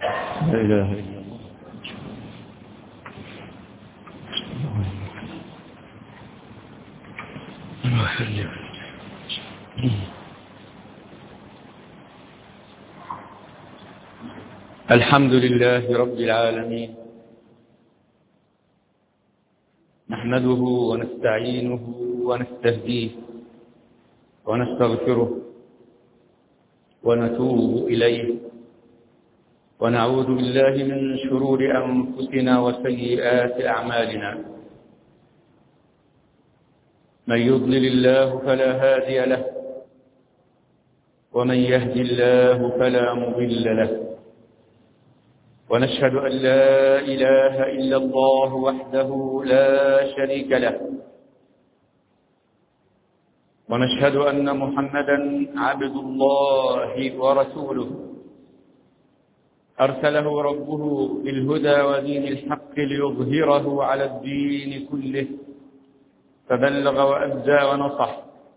لا إله إلا الله. الحمد لله رب العالمين، نحمده ونستعينه ونستهديه ونستغفره ونتوب إليه، ونعوذ بالله من شرور أنفسنا وسيئات أعمالنا. من يضلل الله فلا هادي له، ومن يهدي الله فلا مضل له، ونشهد أن لا إله إلا الله وحده لا شريك له، ونشهد أن محمدا عبد الله ورسوله، أرسله ربه بالهدى ودين الحق ليظهره على الدين كله، فبلغ وأدى ونصح،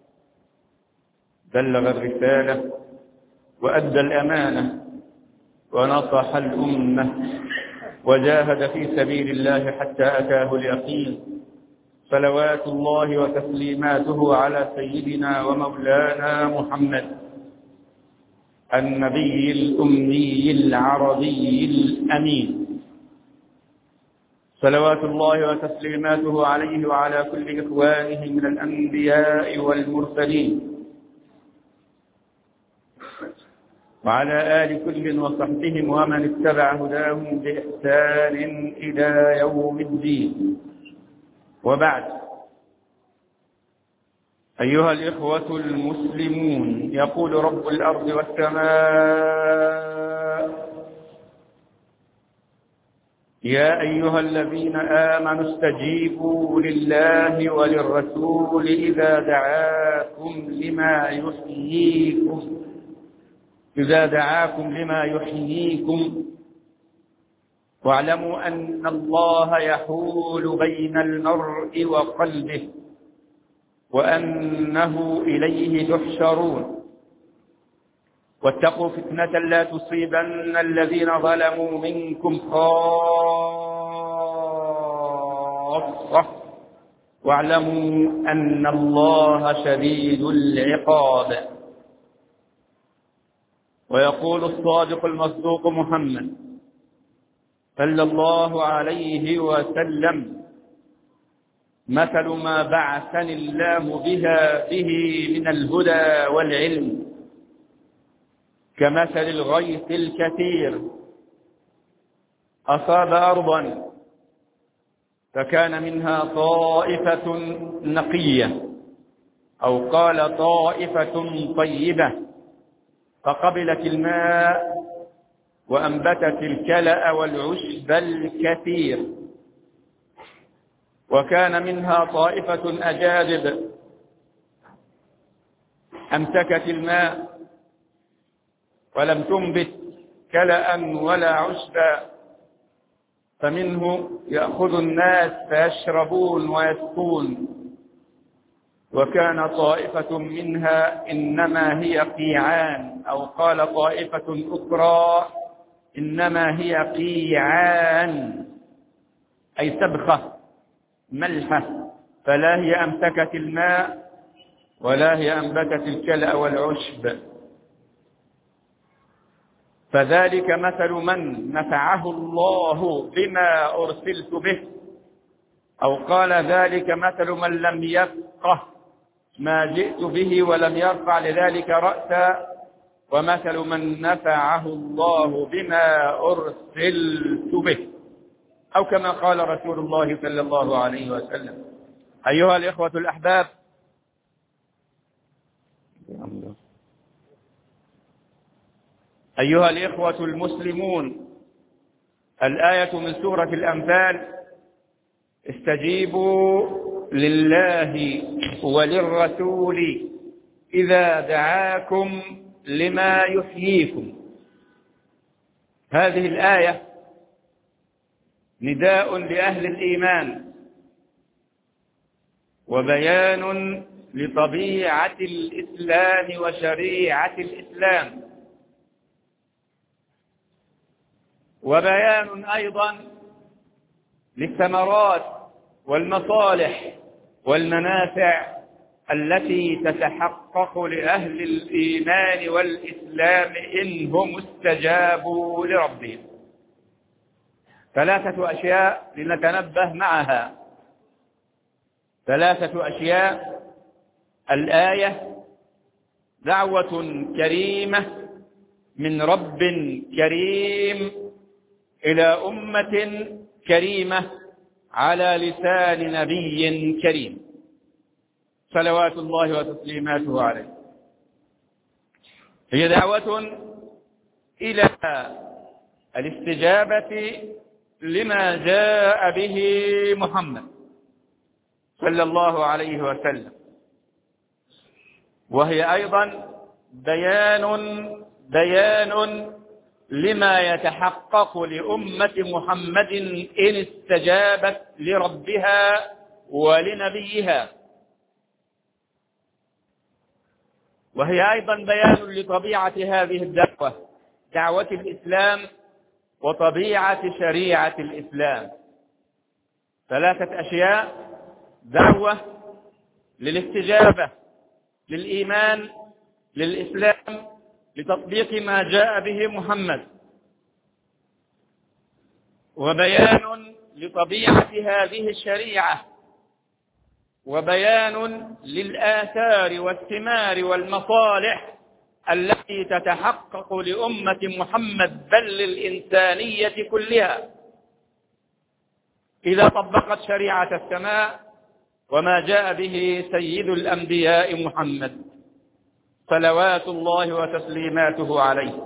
بلغ الرسالة وأدى الأمانة ونصح الأمة، وجاهد في سبيل الله حتى أتاه اليقين. صلوات الله وتسليماته على سيدنا ومولانا محمد النبي الأمي العربي الأمين، صلوات الله وتسليماته عليه وعلى كل إخوانه من الأنبياء والمرسلين، وعلى آل كل وصحبهم ومن اتبع هداهم بإحسان إلى يوم الدين. وبعد، أيها الإخوة المسلمون، يقول رب الأرض والسماء: يا أيها الذين آمنوا استجيبوا لله وللرسول إذا دعاكم لما يحييكم، واعلموا أن الله يحول بين المرء وقلبه، وأنه إليه تحشرون. واتقوا فتنة لا تصيبن الذين ظلموا منكم خاصة، واعلموا أن الله شديد العقاب. ويقول الصادق المصدوق محمد صلى الله عليه وسلم: مثل ما بعثني الله به من الهدى والعلم كمثل الغيث الكثير أصاب أرضا فكان منها طائفة نقية، أو قال طائفة طيبة، فقبلت الماء وأنبتت الكلأ والعشب الكثير. وكان منها طائفة أجادب أمسكت الماء ولم تنبت كلأ ولا عشبا، فمنه يأخذ الناس فيشربون ويسقون. وكان طائفة منها إنما هي قيعان، أو قال طائفة أخرى إنما هي قيعان، أي سبخة ملحة، فلا هي أمسكت الماء ولا هي أنبتت الكلأ والعشب. فذلك مثل من نفعه الله بما أرسلت به، أو قال ذلك مثل من لم يفقه ما جئت به ولم يرفع لذلك رأسا، ومثل من نفعه الله بما أرسلت به، أو كما قال رسول الله صلى الله عليه وسلم. أيها الإخوة الأحباب، أيها الإخوة المسلمون، الآية من سورة الأنفال: استجيبوا لله وللرسول إذا دعاكم لما يحييكم. هذه الآية نداء لأهل الإيمان، وبيان لطبيعة الإسلام وشريعة الإسلام، وبيان أيضا للثمرات والمصالح والمنافع التي تتحقق لأهل الإيمان والإسلام إن هم استجابوا لربهم. 3 أشياء لنتنبه معها. 3 أشياء: الآية دعوة كريمة من رب كريم إلى أمة كريمة على لسان نبي كريم صلوات الله وتسليماته عليه. هي دعوة إلى الاستجابة لما جاء به محمد صلى الله عليه وسلم، وهي أيضا بيان لما يتحقق لأمة محمد إن استجابت لربها ولنبيها، وهي أيضا بيان لطبيعة هذه الدعوة، دعوة الإسلام وطبيعة شريعة الإسلام. 3 أشياء: دعوة للاستجابة للإيمان للإسلام لتطبيق ما جاء به محمد، وبيان لطبيعة هذه الشريعة، وبيان للآثار والثمار والمصالح التي تتحقق لأمة محمد بل للإنسانية كلها إذا طبقت شريعة السماء وما جاء به سيد الأنبياء محمد صلوات الله وتسليماته عليه.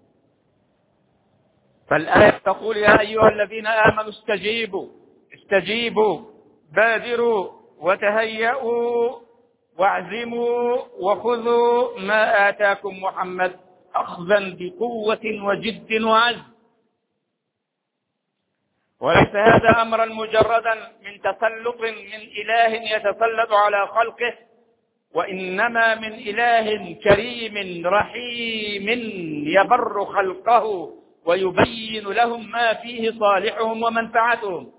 فالآية تقول: يا أيها الذين آمنوا استجيبوا بادروا وتهيئوا واعزموا وخذوا ما آتاكم محمد أخذا بقوة وجد وعزم. وليس هذا أمرا مجردا من تسلط من إله يتسلط على خلقه، وإنما من إله كريم رحيم يبر خلقه ويبين لهم ما فيه صالحهم ومنفعتهم.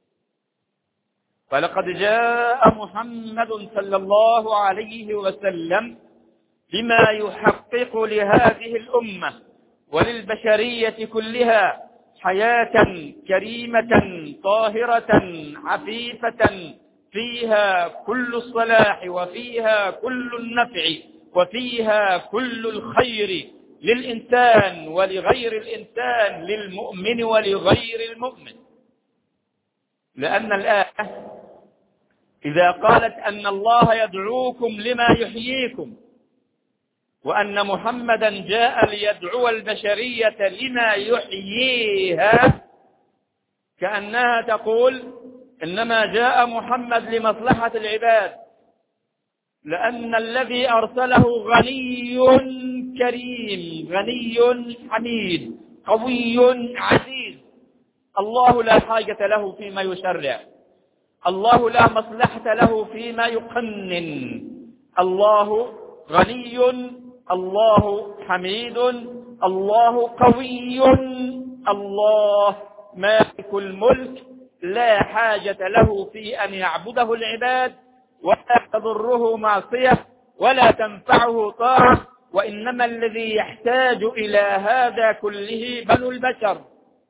فلقد جاء محمد صلى الله عليه وسلم بما يحقق لهذه الأمة وللبشرية كلها حياة كريمة طاهرة عفيفة فيها كل الصلاح وفيها كل النفع وفيها كل الخير للإنسان ولغير الإنسان، للمؤمن ولغير المؤمن. لأن الآية إذا قالت أن الله يدعوكم لما يحييكم وأن محمدا جاء ليدعو البشرية لما يحييها، كأنها تقول إنما جاء محمد لمصلحة العباد، لأن الذي أرسله غني كريم غني حميد قوي عزيز. الله لا حاجة له فيما يشرع، الله لا مصلحة له فيما يقنن. الله غني، الله حميد، الله قوي، الله مالك الملك، لا حاجة له في أن يعبده العباد، ولا تضره معصية ولا تنفعه طاعة، وإنما الذي يحتاج إلى هذا كله بنو البشر.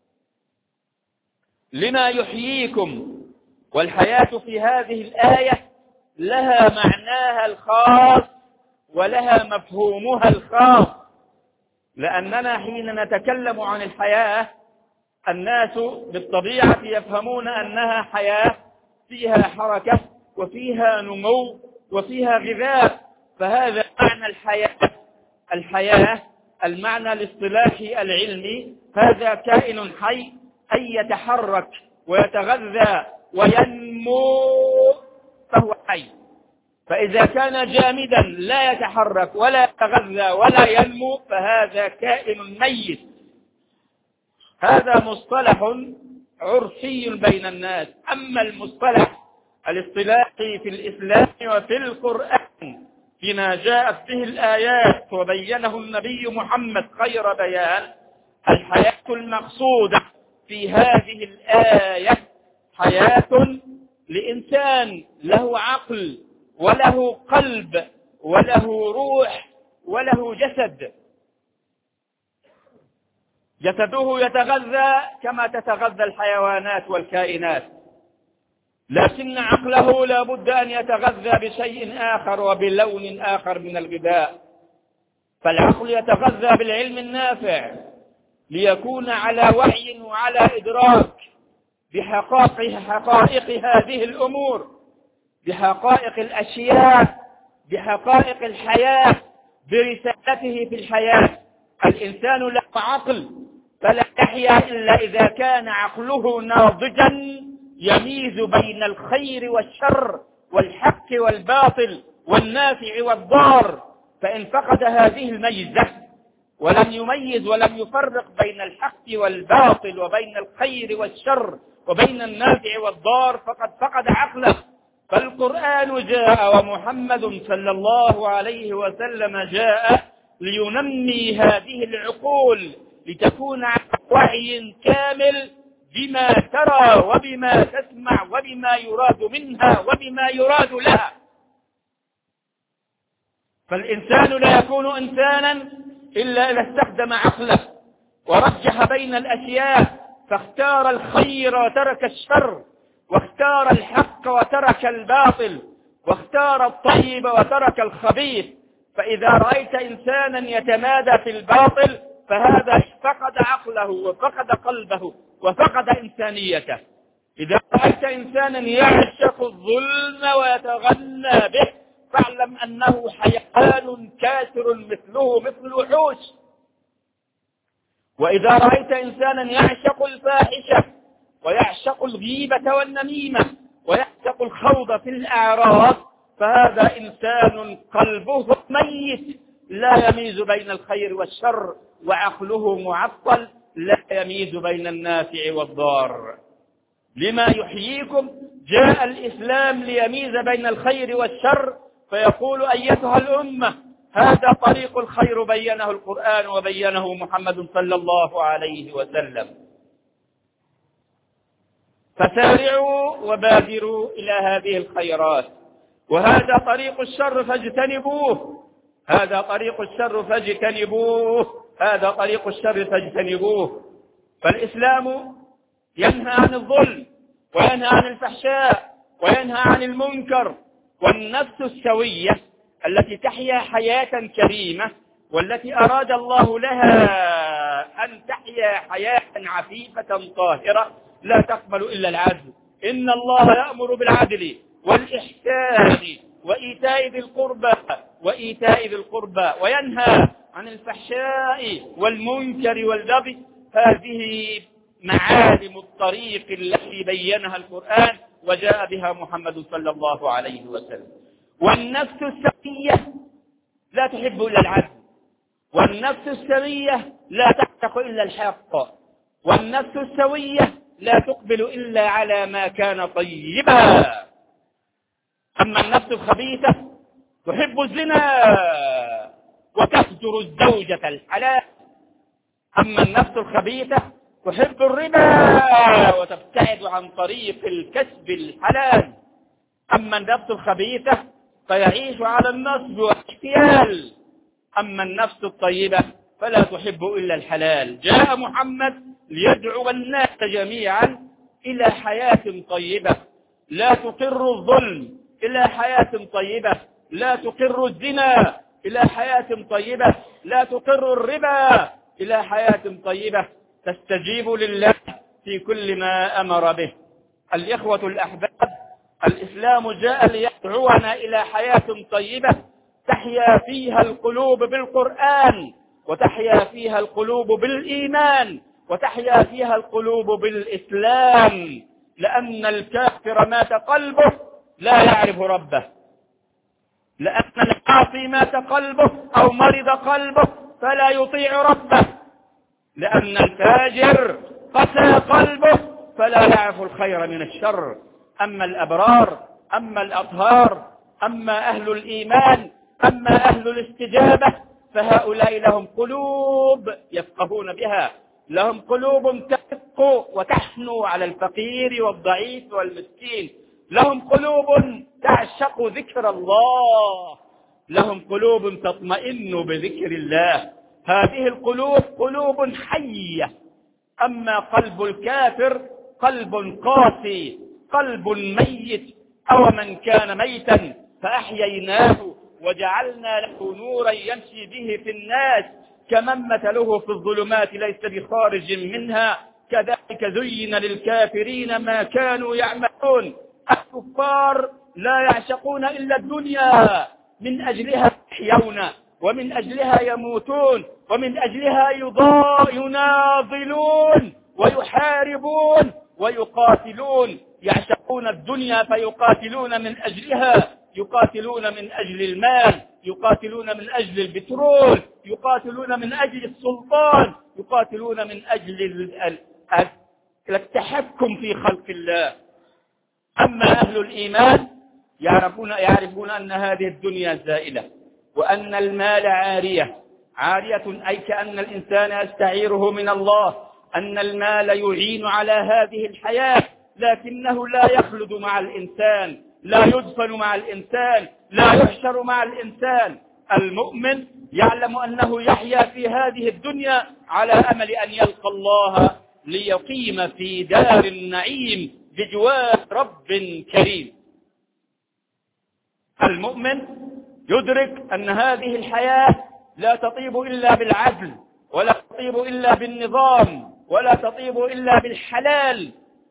لما يحييكم، والحياة في هذه الآية لها معناها الخاص ولها مفهومها الخاص، لأننا حين نتكلم عن الحياة الناس بالطبيعة يفهمون أنها حياة فيها حركة وفيها نمو وفيها غذاء، فهذا معنى الحياة المعنى الاصطلاحي العلمي، هذا كائن حي أي يتحرك ويتغذى وينمو فهو حي. فإذا كان جامدا لا يتحرك ولا يتغذى ولا ينمو فهذا كائن ميت. هذا مصطلح عرفي بين الناس. أما المصطلح الاصطلاحي في الإسلام وفي القرآن فيما جاءت به الآيات وبينه النبي محمد خير بيان، الحياة المقصودة في هذه الآية حياة لإنسان له عقل وله قلب وله روح وله جسد. جسده يتغذى كما تتغذى الحيوانات والكائنات، لكن عقله لا بد أن يتغذى بشيء آخر وبلون آخر من الغذاء. فالعقل يتغذى بالعلم النافع ليكون على وعي وعلى إدراك بحقائق هذه الأمور، بحقائق الأشياء، بحقائق الحياة، برسالته في الحياة. الإنسان له عقل فلا يحيا إلا إذا كان عقله ناضجا يميز بين الخير والشر والحق والباطل والنافع والضار. فإن فقد هذه الميزة ولم يميز ولم يفرق بين الحق والباطل وبين الخير والشر وبين النافع والضار فقد فقد عقله. فالقرآن جاء ومحمد صلى الله عليه وسلم جاء لينمي هذه العقول لتكون على وعي كامل بما ترى وبما تسمع وبما يراد منها وبما يراد لها. فالإنسان لا يكون إنسانا إلا إذا استخدم عقله ورجح بين الأشياء، فاختار الخير وترك الشر، واختار الحق وترك الباطل، واختار الطيب وترك الخبيث. فإذا رأيت إنسانا يتمادى في الباطل فهذا فقد عقله وفقد قلبه وفقد إنسانيته. إذا رأيت إنسانا يعشق الظلم ويتغنى به فاعلم أنه حيوان كاسر مثله مثل الوحوش. وإذا رأيت إنسانا يعشق الفاحشة ويعشق الغيبة والنميمة ويعشق الخوض في الأعراض فهذا إنسان قلبه ميت لا يميز بين الخير والشر، وعقله معطل لا يميز بين النافع والضار. لما يحييكم جاء الإسلام ليميز بين الخير والشر، فيقول أيتها الأمة هذا طريق الخير بينه القرآن وبينه محمد صلى الله عليه وسلم، فسارعوا وبادروا إلى هذه الخيرات. وهذا طريق الشر فاجتنبوه، هذا طريق الشر فاجتنبوه، هذا طريق الشر فاجتنبوه. فالإسلام ينهى عن الظلم وينهى عن الفحشاء وينهى عن المنكر. والنفس السوية التي تحيا حياة كريمة والتي أراد الله لها أن تحيا حياة عفيفة طاهرة لا تقبل إلا العدل. إن الله يأمر بالعدل والإحسان وإيتاء ذي القربى وينهى عن الفحشاء والمنكر والبغي. هذه معالم الطريق التي بينها القرآن وجاء بها محمد صلى الله عليه وسلم. والنفس السوية لا تحب إلا العدل، والنفس السوية لا تعتق إلا الحق، والنفس السوية لا تقبل إلا على ما كان طيبا. أما النفس الخبيثة تحب الزنا وتهجر الزوجة الحلال، أما النفس الخبيثة تحب الربا وتبتعد عن طريق الكسب الحلال، أما النفس الخبيثة فيعيش على النصب والاحتيال، أما النفس الطيبة فلا تحب إلا الحلال. جاء محمد ليدعو الناس جميعا إلى حياة طيبة لا تقر الظلم، إلى حياة طيبة لا تقر الزنا، إلى حياة طيبة لا تقر الربا، إلى حياة طيبة تستجيب لله في كل ما أمر به. الإخوة الأحباب، الإسلام جاء ليدعونا إلى حياة طيبة تحيا فيها القلوب بالقرآن، وتحيا فيها القلوب بالإيمان، وتحيا فيها القلوب بالإسلام. لأن الكافر مات قلبه لا يعرف ربه، لأن العاصي مات قلبه أو مرض قلبه فلا يطيع ربه، لأن الفاجر قسى قلبه فلا يعرف الخير من الشر. أما الأبرار، أما الأطهار، أما أهل الإيمان، أما أهل الاستجابة فهؤلاء لهم قلوب يفقهون بها، لهم قلوب تدق وتحنو على الفقير والضعيف والمسكين، لهم قلوب تعشق ذكر الله، لهم قلوب تطمئن بذكر الله. هذه القلوب قلوب حية. أما قلب الكافر قلب قاسي، قلب ميت. أو من كان ميتا فأحييناه وجعلنا له نورا يمشي به في الناس كمن مثله في الظلمات ليس بخارج منها كذلك زين للكافرين ما كانوا يعملون. الكفار لا يعشقون إلا الدنيا، من أجلها يحيون ومن أجلها يموتون ومن أجلها يناضلون ويحاربون ويقاتلون. يعشقون الدنيا فيقاتلون من أجلها، يقاتلون من أجل المال، يقاتلون من أجل البترول، يقاتلون من أجل السلطان، يقاتلون من أجل التحكم في خلق الله. أما أهل الإيمان يعرفون أن هذه الدنيا زائلة، وأن المال عارية، أي كأن الإنسان يستعيره من الله، أن المال يعين على هذه الحياة، لكنه لا يخلد مع الإنسان، لا يدفن مع الإنسان، لا يحشر مع الإنسان. المؤمن يعلم أنه يحيا في هذه الدنيا على أمل أن يلقى الله ليقيم في دار النعيم بجوار رب كريم. المؤمن يدرك أن هذه الحياة لا تطيب إلا بالعدل، ولا تطيب إلا بالنظام، ولا تطيب إلا بالحلال.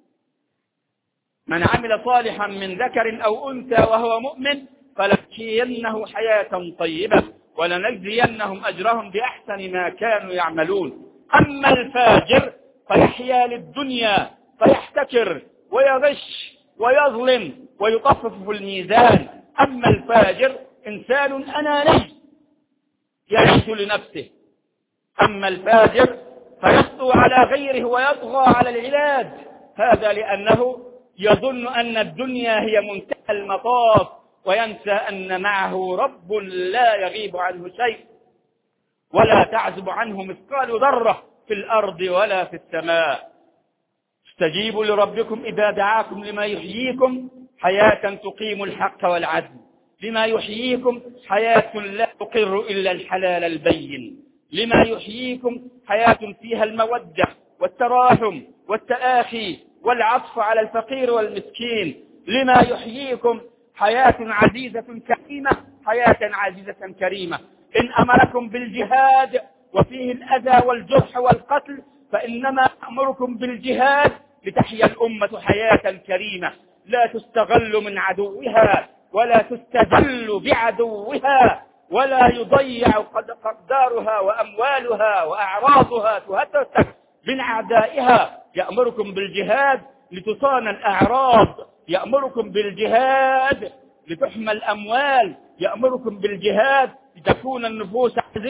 من عمل صالحا من ذكر أو أنثى وهو مؤمن فلنحيينه حياة طيبة ولنجزينهم أجرهم بأحسن ما كانوا يعملون. أما الفاجر فيحيا للدنيا فيحتكر ويغش ويظلم ويطفف في الميزان. أما الفاجر إنسان أناني يعيش لنفسه. أما الفاجر فيسطو على غيره ويطغى على العباد، هذا لأنه يظن أن الدنيا هي منتهى المطاف، وينسى أن معه رب لا يغيب عنه شيء ولا تعزب عنه مثقال ذرة في الأرض ولا في السماء. استجيبوا لربكم إذا دعاكم لما يحييكم حياة تقيم الحق والعدل، لما يحييكم حياة لا تقر إلا الحلال البين، لما يحييكم حياة فيها المودة والتراحم والتآخي والعطف على الفقير والمسكين، لما يحييكم حياة عزيزة كريمة، حياة عزيزة كريمة. إن أمركم بالجهاد وفيه الأذى والجرح والقتل فإنما أمركم بالجهاد لتحيا الأمة حياة كريمة لا تستغل من عدوها ولا تستذل بعدوها ولا يضيع قدارها وأموالها وأعراضها تهتك من أعدائها. يأمركم بالجهاد لتصان الأعراض، يأمركم بالجهاد لتحمى الأموال، يأمركم بالجهاد لتكون النفوس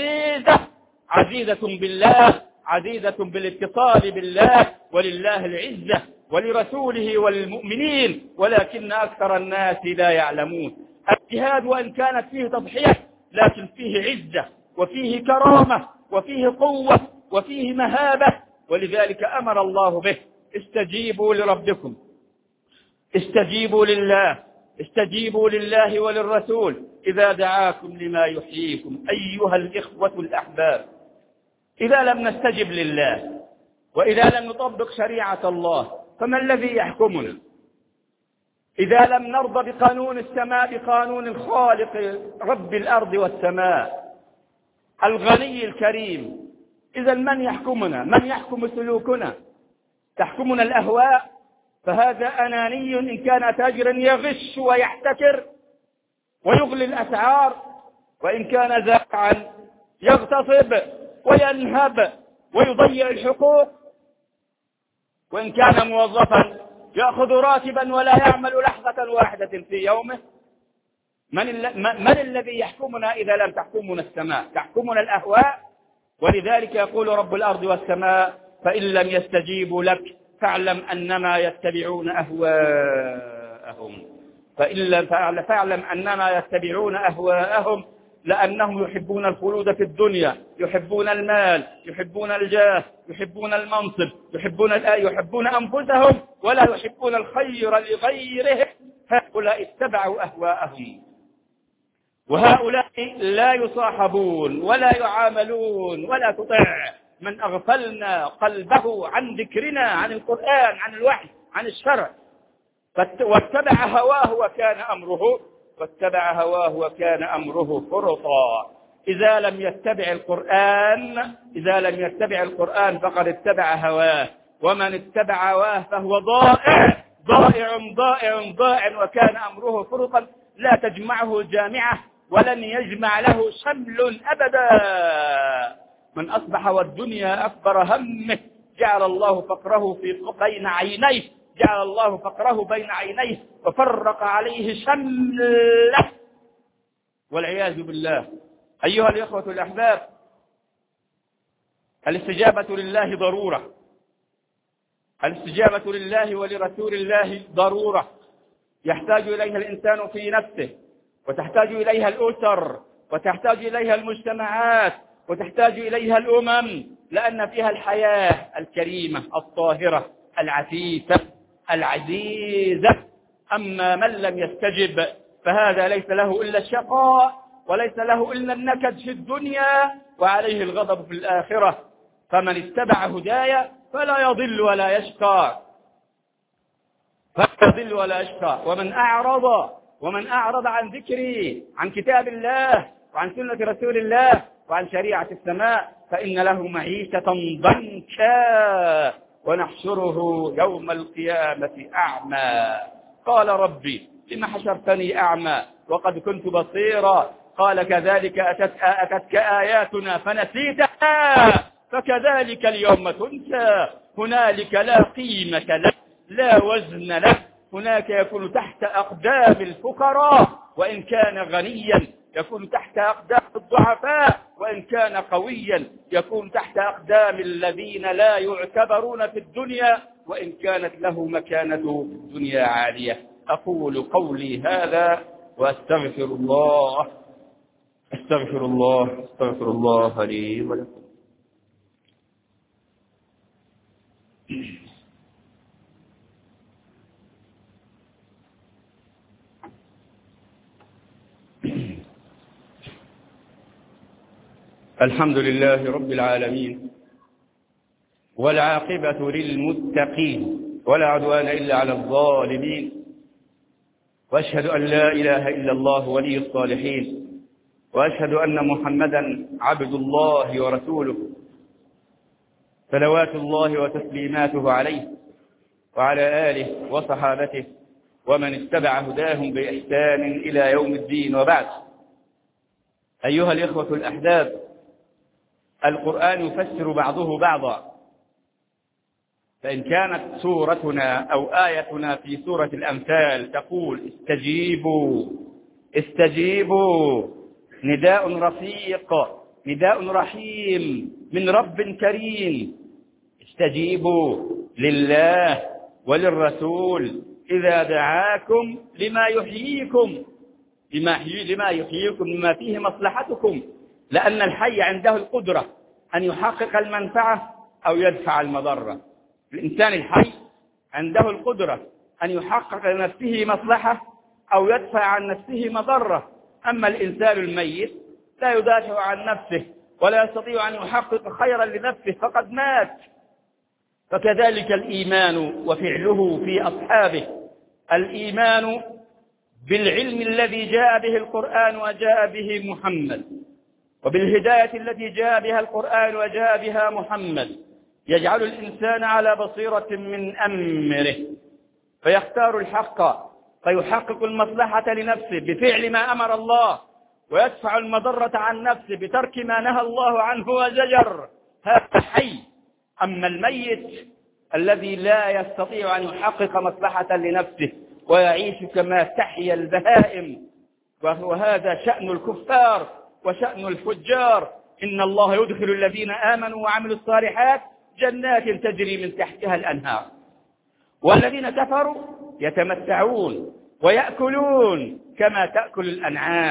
عزيزة بالله، عزيزة بالاتصال بالله، ولله العزة ولرسوله وللمؤمنين ولكن أكثر الناس لا يعلمون. الجهاد وإن كانت فيه تضحية لكن فيه عزة وفيه كرامة وفيه قوة وفيه مهابة، ولذلك أمر الله به. استجيبوا لربكم، استجيبوا لله، استجيبوا لله وللرسول إذا دعاكم لما يحييكم. أيها الإخوة الأحباب، إذا لم نستجب لله وإذا لم نطبق شريعة الله فما الذي يحكمنا؟ إذا لم نرضى بقانون السماء، بقانون الخالق رب الأرض والسماء الغني الكريم، إذا من يحكمنا؟ من يحكم سلوكنا؟ تحكمنا الأهواء، فهذا أناني إن كان تاجرا يغش ويحتكر ويغلي الأسعار، وإن كان زارعا يغتصب وينهب ويضيع الحقوق، وإن كان موظفا يأخذ راتبا ولا يعمل لحظة واحدة في يومه. من الذي يحكمنا إذا لم تحكمنا السماء؟ تحكمنا الأهواء. ولذلك يقول رب الأرض والسماء: فإن لم يستجيبوا لك فاعلم أنما يتبعون أهواءهم. فاعلم أنما يتبعون أهواءهم لأنهم يحبون الخلود في الدنيا، يحبون المال، يحبون الجاه، يحبون المنصب، يحبون أنفسهم ولا يحبون الخير لغيرهم. هؤلاء اتبعوا أهواءهم، وهؤلاء لا يصاحبون ولا يعاملون. ولا تطع من أغفلنا قلبه عن ذكرنا، عن القرآن، عن الوحي، عن الشرع، واتبع هواه وكان أمره فرطا. إذا لم يتبع القرآن فقد اتبع هواه، ومن اتبع هواه فهو ضائع وكان أمره فرطا. لا تجمعه جامعة ولن يجمع له شمل أبدا. من أصبح والدنيا أكبر همه جعل الله فقره بين عينيه وفرق عليه شمله والعياذ بالله. أيها الإخوة الأحباب، الاستجابة لله ضرورة، الاستجابة لله ولرسول الله ضرورة يحتاج إليها الإنسان في نفسه، وتحتاج إليها الأسر، وتحتاج إليها المجتمعات، وتحتاج إليها الأمم، لأن فيها الحياة الكريمة الطاهرة العفيفة العزيزة. أما من لم يستجب فهذا ليس له إلا الشقاء، وليس له إلا النكد في الدنيا، وعليه الغضب في الآخرة. فمن اتبع هدايا فلا يضل ولا يشقى. ومن أعرض عن ذكري، عن كتاب الله وعن سنة رسول الله وعن شريعة السماء، فإن له معيشة ضنكا ونحشره يوم القيامة أعمى. قال ربي لم حشرتني أعمى وقد كنت بصيرا. قال كذلك أتتك آياتنا فنسيتها فكذلك اليوم تنسى. هنالك لا قيمة لك، لا وزن لك. هناك يكون تحت أقدام الفقراء، وإن كان غنيا يكون تحت أقدام الضعفاء، وإن كان قويا يكون تحت أقدام الذين لا يعتبرون في الدنيا، وإن كانت له مكانة في الدنيا عالية. أقول قولي هذا وأستغفر الله لي ولكم. الحمد لله رب العالمين، والعاقبة للمتقين، ولا عدوان إلا على الظالمين، وأشهد أن لا إله إلا الله ولي الصالحين، وأشهد أن محمدا عبد الله ورسوله، صلوات الله وتسليماته عليه وعلى آله وصحابته ومن اتبع هداهم بإحسان إلى يوم الدين. وبعد، أيها الإخوة الأحباب، القرآن يفسر بعضه بعضا. فإن كانت سورتنا أو آيتنا في سورة الأمثال تقول استجيبوا نداء رفيق، نداء رحيم من رب كريم. استجيبوا لله وللرسول إذا دعاكم لما يحييكم، لما فيه مصلحتكم. لأن الحي عنده القدرة أن يحقق المنفعة أو يدفع المضرة. الإنسان الحي عنده القدرة أن يحقق لنفسه مصلحة أو يدفع عن نفسه مضرة. أما الإنسان الميت لا يدافع عن نفسه ولا يستطيع أن يحقق خيرا لنفسه، فقد مات. فكذلك الإيمان وفعله في أصحابه. الإيمان بالعلم الذي جاء به القرآن وجاء به محمد، وبالهداية التي جاء بها القرآن وجاء بها محمد، يجعل الإنسان على بصيرة من أمره، فيختار الحق، فيحقق المصلحة لنفسه بفعل ما أمر الله، ويدفع المضرة عن نفسه بترك ما نهى الله عنه وزجر. هذا حي. أما الميت الذي لا يستطيع أن يحقق مصلحة لنفسه ويعيش كما تحيا البهائم، وهذا شأن الكفار وشأن الفجار. إن الله يدخل الذين آمنوا وعملوا الصالحات جنات تجري من تحتها الأنهار، والذين كفروا يتمتعون ويأكلون كما تأكل الأنعام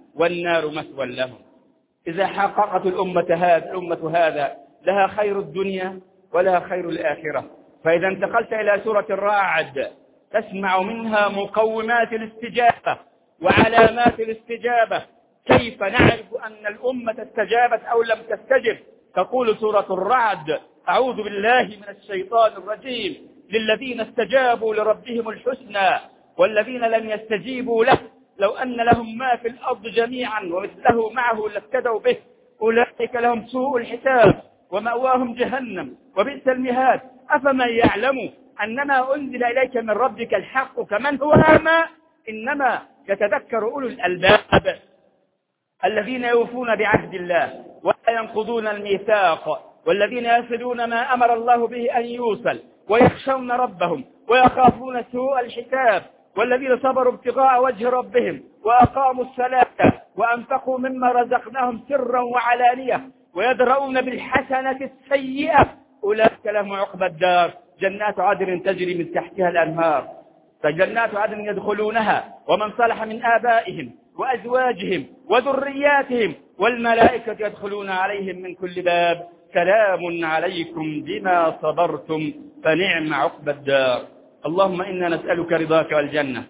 والنار مثوى لهم. إذا حققت الأمة هذا لها خير الدنيا ولها خير الآخرة. فإذا انتقلت إلى سورة الرعد تسمع منها مقومات الاستجابة وعلامات الاستجابة، كيف نعرف أن الأمة استجابت أو لم تستجب. تقول سورة الرعد: أعوذ بالله من الشيطان الرجيم، للذين استجابوا لربهم الحسنى والذين لم يستجيبوا له لو أن لهم ما في الأرض جميعا ومثله معه لافتدوا به، أولئك لهم سوء الحساب ومأواهم جهنم وبئس المهاد. أفمن يعلم أنما أنزل إليك من ربك الحق كمن هو أعمى، إنما يتذكر أولو الألباب الذين يوفون بعهد الله ولا ينقضون الميثاق والذين يصلون ما أمر الله به أن يوصل ويخشون ربهم ويخافون سوء الحساب والذين صبروا ابتغاء وجه ربهم وأقاموا الصلاة وأنفقوا مما رزقناهم سرا وعلانية ويدرؤون بالحسنة السيئة أولئك لهم عقبى الدار جنات عدن تجري من تحتها الأنهار. فجنات عدن يدخلونها ومن صلح من آبائهم وأزواجهم وذرياتهم والملائكة يدخلون عليهم من كل باب سلام عليكم بما صبرتم فنعم عقبى الدار. اللهم إنا نسألك رضاك والجنة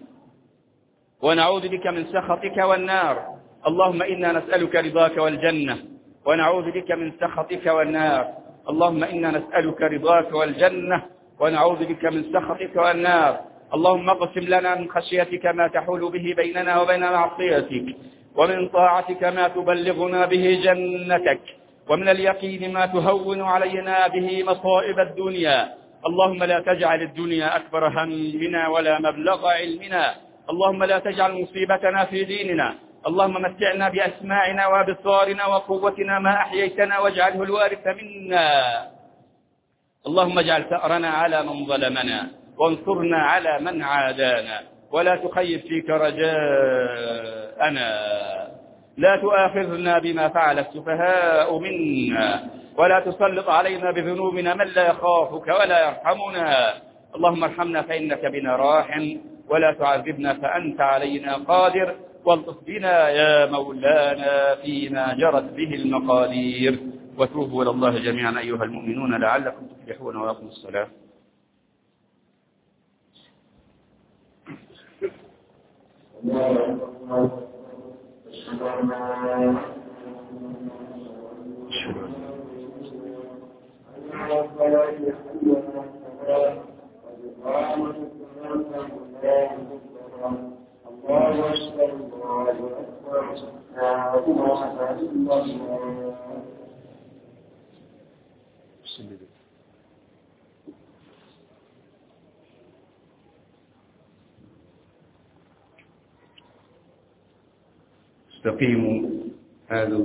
ونعوذ بك من سخطك والنار. اللهم إنا نسألك رضاك والجنة ونعوذ بك من سخطك والنار. اللهم إنا نسألك رضاك والجنة ونعوذ بك من سخطك والنار. اللهم اقسم لنا من خشيتك ما تحول به بيننا وبين معصيتك، ومن طاعتك ما تبلغنا به جنتك، ومن اليقين ما تهون علينا به مصائب الدنيا. اللهم لا تجعل الدنيا أكبر همنا ولا مبلغ علمنا. اللهم لا تجعل مصيبتنا في ديننا. اللهم متعنا بأسماعنا وأبصارنا وقوتنا ما أحييتنا واجعله الوارث منا. اللهم اجعل ثأرنا على من ظلمنا وانصرنا على من عادانا ولا تخيب فيك رجاءنا. لا تؤاخذنا بما فعل السفهاء منا ولا تسلط علينا بذنوبنا من لا يخافك ولا يرحمنا. اللهم ارحمنا فإنك بنا راحم ولا تعذبنا فأنت علينا قادر، والطف بنا يا مولانا فيما جرت به المقادير. وتوبوا إلى الله جميعا أيها المؤمنون لعلكم تفلحون وأقيموا الصلاة. استقيموا. هذا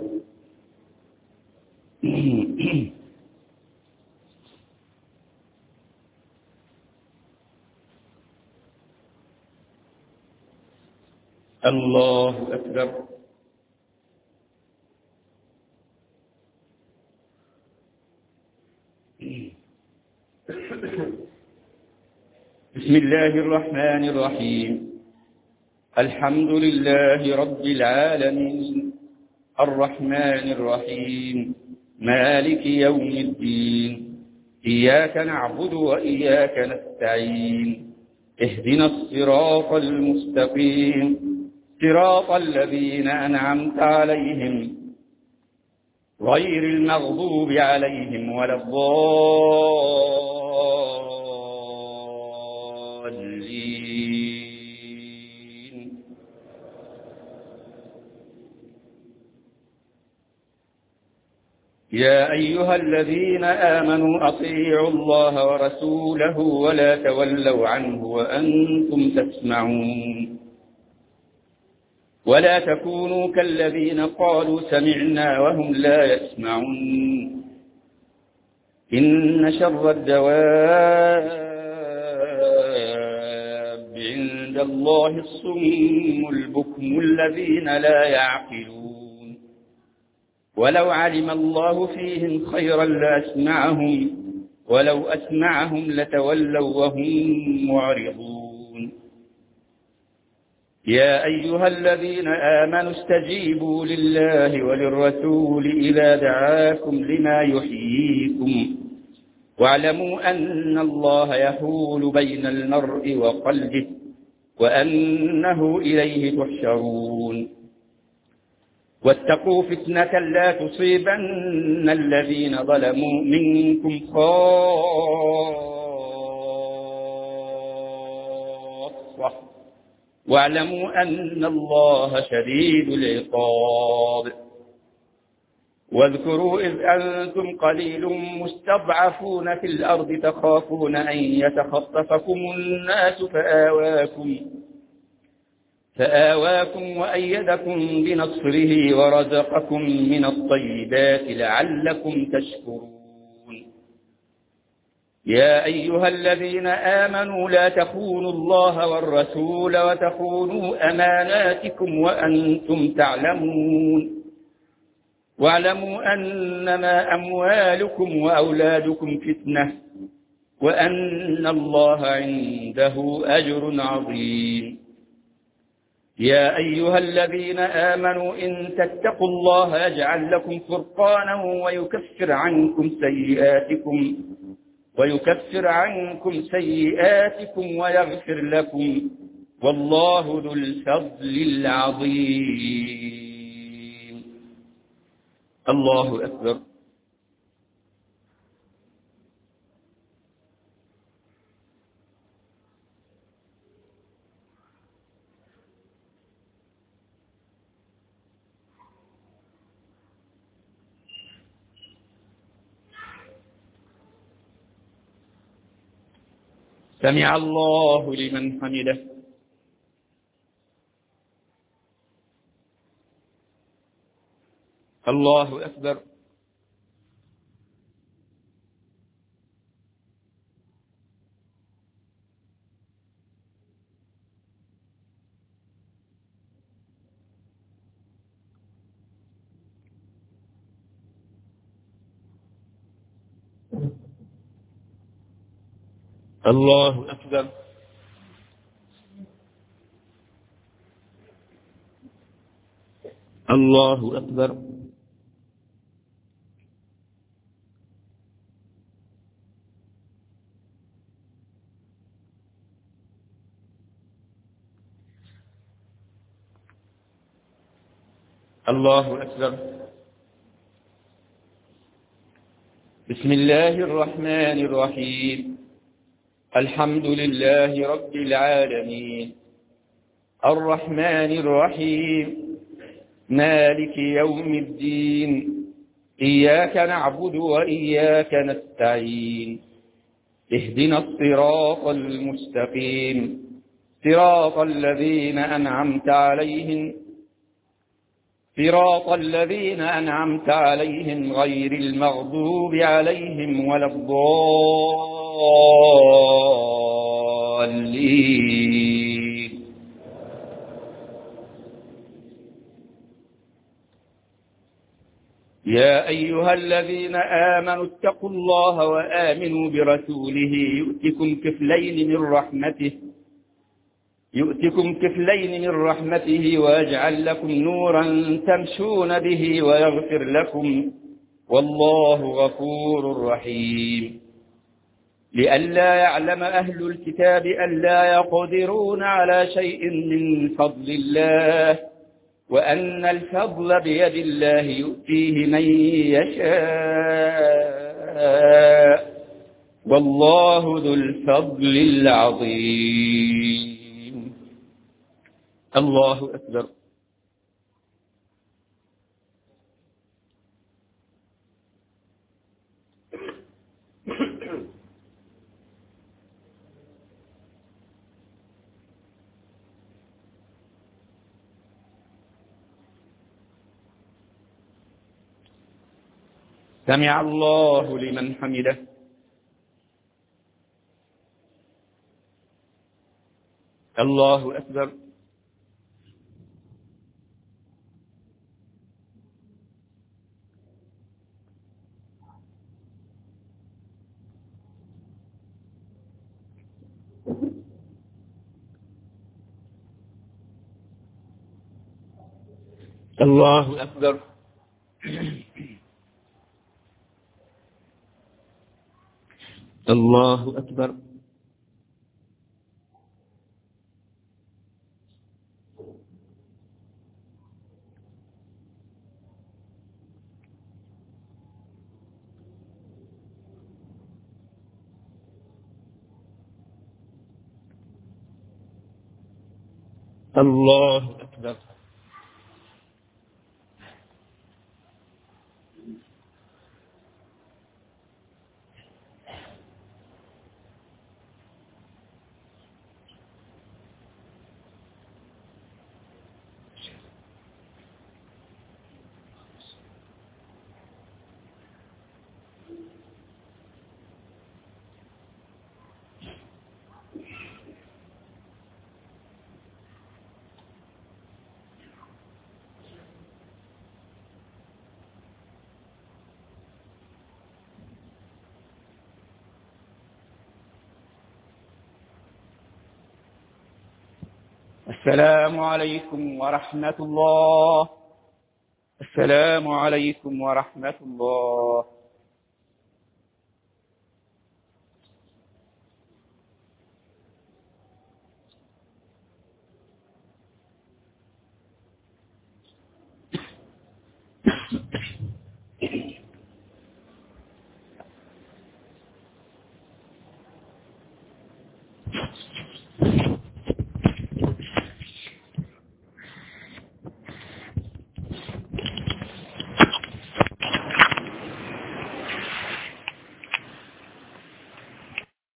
الله أكبر. بسم الله الرحمن الرحيم. الحمد لله رب العالمين الرحمن الرحيم مالك يوم الدين. إياك نعبد وإياك نستعين. اهدنا الصراط المستقيم صراط الذين أنعمت عليهم غير المغضوب عليهم ولا الضالين. يا أيها الذين آمنوا أطيعوا الله ورسوله ولا تولوا عنه وأنتم تسمعون. ولا تكونوا كالذين قالوا سمعنا وهم لا يسمعون. إن شر الدواب عند الله الصم البكم الذين لا يعقلون. ولو علم الله فيهم خيرا لأسمعهم ولو أسمعهم لتولوا وهم معرضون. يا أيها الذين آمنوا استجيبوا لله وللرسول إذا دعاكم لما يحييكم واعلموا أن الله يحول بين المرء وقلبه وأنه إليه تحشرون واتقوا فتنة لا تصيبن الذين ظلموا منكم خاصة واعلموا أن الله شديد العقاب واذكروا إذ أنتم قليل مستضعفون في الأرض تخافون أن يتخطفكم الناس فآواكم وأيدكم بنصره ورزقكم من الطيبات لعلكم تشكرون يا أيها الذين آمنوا لا تخونوا الله والرسول وتخونوا أماناتكم وأنتم تعلمون واعلموا أنما أموالكم وأولادكم فتنة وأن الله عنده أجر عظيم يا أيها الذين آمنوا إن تتقوا الله يجعل لكم فرقانا ويكفر عنكم سيئاتكم ويغفر لكم والله ذو الفضل العظيم الله أكبر سمع الله لمن حمده الله أكبر الله أكبر الله أكبر الله أكبر بسم الله الرحمن الرحيم الحمد لله رب العالمين الرحمن الرحيم مالك يوم الدين إياك نعبد وإياك نستعين اهدنا الصراط المستقيم صراط الذين أنعمت عليهم غير المغضوب عليهم ولا الضالين يا أيها الذين آمنوا اتقوا الله وآمنوا برسوله يؤتكم كفلين من رحمته ويجعل لكم نورا تمشون به ويغفر لكم والله غفور رحيم لئلا يعلم أهل الكتاب ألا يقدرون على شيء من فضل الله وأن الفضل بيد الله يؤتيه من يشاء والله ذو الفضل العظيم الله أكبر سمع الله لمن حمده الله أكبر الله أكبر. الله أكبر. الله أكبر. السلام عليكم ورحمة الله. السلام عليكم ورحمة الله.